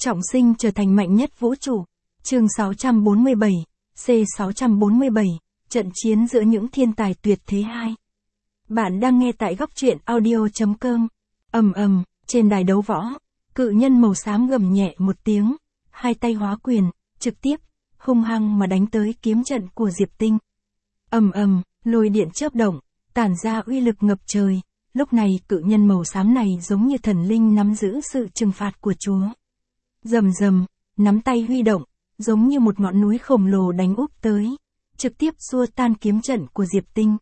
Trọng sinh trở thành mạnh nhất vũ trụ. Chương 647, C647, trận chiến giữa những thiên tài tuyệt thế 2. Bạn đang nghe tại góc truyện audio.com. Trên đài đấu võ, cự nhân màu xám gầm nhẹ một tiếng, hai tay hóa quyền, trực tiếp, hung hăng mà đánh tới kiếm trận của Diệp Tinh. Lôi điện chớp động, tản ra uy lực ngập trời. Lúc này cự nhân màu xám này giống như thần linh nắm giữ sự trừng phạt của Chúa. Rầm rầm, nắm tay huy động, giống như một ngọn núi khổng lồ đánh úp tới, trực tiếp xua tan kiếm trận của Diệp Tinh.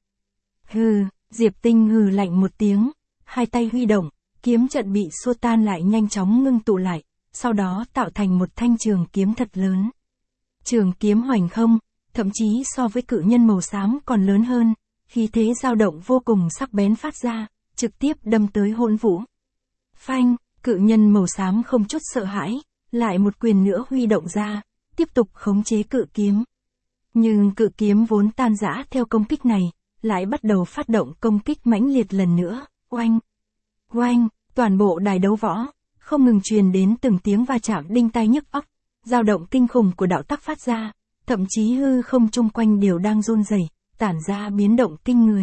Hừ, Diệp Tinh hừ lạnh một tiếng, hai tay huy động, kiếm trận bị xua tan lại nhanh chóng ngưng tụ lại, sau đó tạo thành một thanh trường kiếm thật lớn. Trường kiếm hoành không, thậm chí so với cự nhân màu xám còn lớn hơn, khí thế dao động vô cùng sắc bén phát ra, trực tiếp đâm tới Hỗn Vũ. Phanh, cự nhân màu xám không chút sợ hãi, lại một quyền nữa huy động ra, tiếp tục khống chế cự kiếm. Nhưng cự kiếm vốn tan rã theo công kích này, lại bắt đầu phát động công kích mãnh liệt lần nữa. Oanh! Oanh! Toàn bộ đài đấu võ, không ngừng truyền đến từng tiếng va chạm đinh tai nhức óc, dao động kinh khủng của đạo tắc phát ra, thậm chí hư không chung quanh đều đang run rẩy, tản ra biến động kinh người.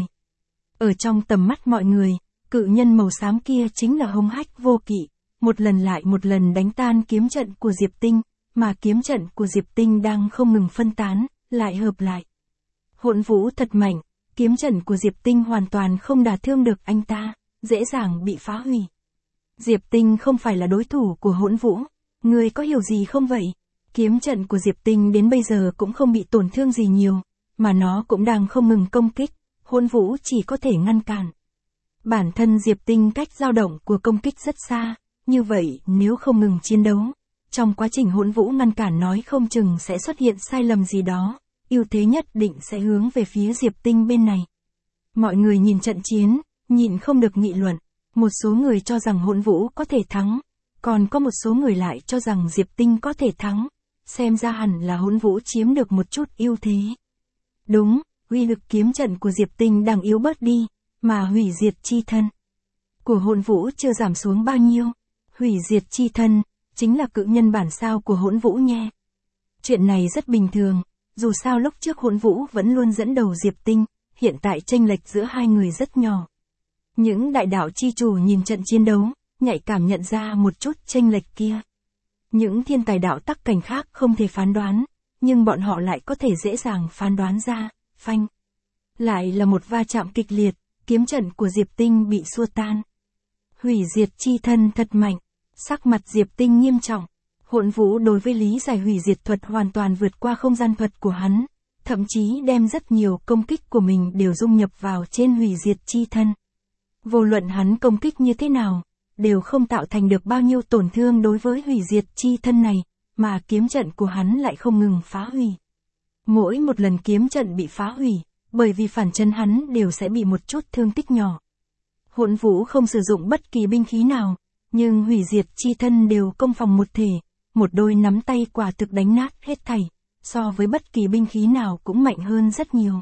Ở trong tầm mắt mọi người, cự nhân màu xám kia chính là hung hách vô kỵ, một lần lại một lần đánh tan kiếm trận của Diệp Tinh, mà kiếm trận của Diệp Tinh đang không ngừng phân tán, lại hợp lại. Hỗn Vũ thật mạnh, kiếm trận của Diệp Tinh hoàn toàn không đả thương được anh ta, dễ dàng bị phá hủy. Diệp Tinh không phải là đối thủ của Hỗn Vũ, ngươi có hiểu gì không vậy? Kiếm trận của Diệp Tinh đến bây giờ cũng không bị tổn thương gì nhiều, mà nó cũng đang không ngừng công kích, Hỗn Vũ chỉ có thể ngăn cản. Bản thân Diệp Tinh cách dao động của công kích rất xa, như vậy nếu không ngừng chiến đấu, trong quá trình Hỗn Vũ ngăn cản nói không chừng sẽ xuất hiện sai lầm gì đó, ưu thế nhất định sẽ hướng về phía Diệp Tinh bên này. Mọi người nhìn trận chiến, nhịn không được nghị luận, một số người cho rằng Hỗn Vũ có thể thắng, còn có một số người lại cho rằng Diệp Tinh có thể thắng, xem ra hẳn là Hỗn Vũ chiếm được một chút ưu thế. Đúng, uy lực kiếm trận của Diệp Tinh đang yếu bớt đi, mà hủy diệt chi thân của Hỗn Vũ chưa giảm xuống bao nhiêu. Hủy diệt chi thân chính là cự nhân bản sao của Hỗn Vũ nhé. Chuyện này rất bình thường, dù sao lúc trước Hỗn Vũ vẫn luôn dẫn đầu Diệp Tinh, hiện tại chênh lệch giữa hai người rất nhỏ. Những đại đạo chi chủ nhìn trận chiến đấu, nhạy cảm nhận ra một chút chênh lệch kia. Những thiên tài đạo tắc cảnh khác không thể phán đoán, nhưng bọn họ lại có thể dễ dàng phán đoán ra. Phanh! Lại là một va chạm kịch liệt, kiếm trận của Diệp Tinh bị xua tan. Hủy diệt chi thân thật mạnh, sắc mặt Diệp Tinh nghiêm trọng. Hỗn Vũ đối với lý giải hủy diệt thuật hoàn toàn vượt qua không gian thuật của hắn, thậm chí đem rất nhiều công kích của mình đều dung nhập vào trên hủy diệt chi thân. Vô luận hắn công kích như thế nào, đều không tạo thành được bao nhiêu tổn thương đối với hủy diệt chi thân này, mà kiếm trận của hắn lại không ngừng phá hủy. Mỗi một lần kiếm trận bị phá hủy, bởi vì phản chân hắn đều sẽ bị một chút thương tích nhỏ. Hỗn Vũ không sử dụng bất kỳ binh khí nào, nhưng hủy diệt chi thân đều công phòng một thể, một đôi nắm tay quả thực đánh nát hết thảy, so với bất kỳ binh khí nào cũng mạnh hơn rất nhiều.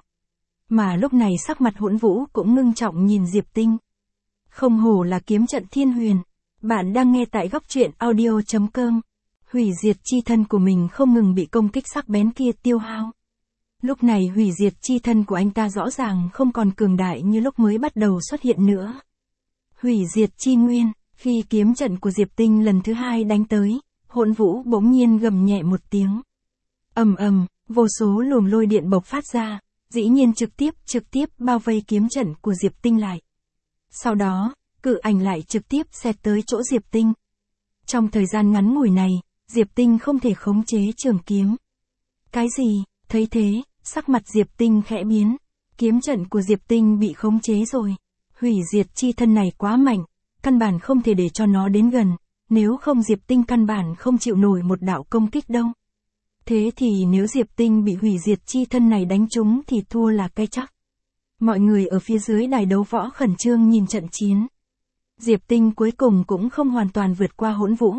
Mà lúc này sắc mặt Hỗn Vũ cũng ngưng trọng nhìn Diệp Tinh. Không hổ là kiếm trận thiên huyền, bạn đang nghe tại góc truyện audio.com. Hủy diệt chi thân của mình không ngừng bị công kích sắc bén kia tiêu hao. Lúc này hủy diệt chi thân của anh ta rõ ràng không còn cường đại như lúc mới bắt đầu xuất hiện nữa. Hủy diệt chi nguyên, khi kiếm trận của Diệp Tinh lần thứ hai đánh tới, Hỗn Vũ bỗng nhiên gầm nhẹ một tiếng. Vô số luồng lôi điện bộc phát ra, dĩ nhiên trực tiếp bao vây kiếm trận của Diệp Tinh lại. Sau đó, cự ảnh lại trực tiếp xẹt tới chỗ Diệp Tinh. Trong thời gian ngắn ngủi này, Diệp Tinh không thể khống chế trường kiếm. Cái gì? Thấy thế, sắc mặt Diệp Tinh khẽ biến. Kiếm trận của Diệp Tinh bị khống chế rồi. Hủy diệt chi thân này quá mạnh, căn bản không thể để cho nó đến gần, nếu không Diệp Tinh căn bản không chịu nổi một đạo công kích đâu. Thế thì nếu Diệp Tinh bị hủy diệt chi thân này đánh trúng thì thua là cái chắc. Mọi người ở phía dưới đài đấu võ khẩn trương nhìn trận chiến. Diệp Tinh cuối cùng cũng không hoàn toàn vượt qua Hỗn Vũ.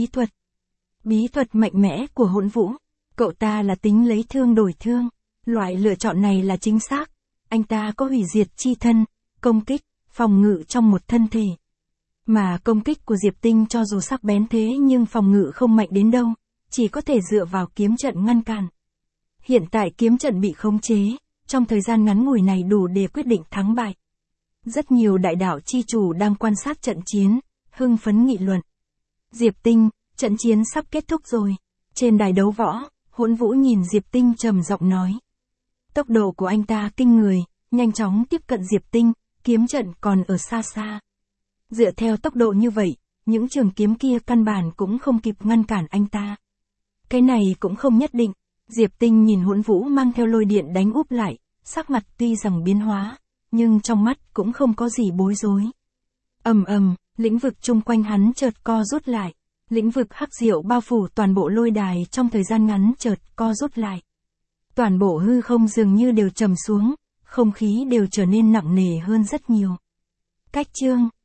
Bí thuật mạnh mẽ của Hỗn Vũ. Cậu ta là tính lấy thương đổi thương. Loại lựa chọn này là chính xác. Anh ta có hủy diệt chi thân, công kích, phòng ngự trong một thân thể. Mà công kích của Diệp Tinh cho dù sắc bén thế nhưng phòng ngự không mạnh đến đâu, chỉ có thể dựa vào kiếm trận ngăn cản. Hiện tại kiếm trận bị khống chế, trong thời gian ngắn ngủi này đủ để quyết định thắng bại. Rất nhiều đại đạo chi chủ đang quan sát trận chiến, hưng phấn nghị luận. Diệp Tinh, trận chiến sắp kết thúc rồi. Trên đài đấu võ, Hỗn Vũ nhìn Diệp Tinh trầm giọng nói. Tốc độ của anh ta kinh người, nhanh chóng tiếp cận Diệp Tinh, kiếm trận còn ở xa xa. Dựa theo tốc độ như vậy, những trường kiếm kia căn bản cũng không kịp ngăn cản anh ta. Cái này cũng không nhất định. Diệp Tinh nhìn Hỗn Vũ mang theo lôi điện đánh úp lại, sắc mặt tuy rằng biến hóa, nhưng trong mắt cũng không có gì bối rối. Ầm ầm, lĩnh vực chung quanh hắn chợt co rút lại. Lĩnh vực hắc diệu bao phủ toàn bộ lôi đài trong thời gian ngắn chợt co rút lại. Toàn bộ hư không dường như đều trầm xuống, không khí đều trở nên nặng nề hơn rất nhiều. Cách chương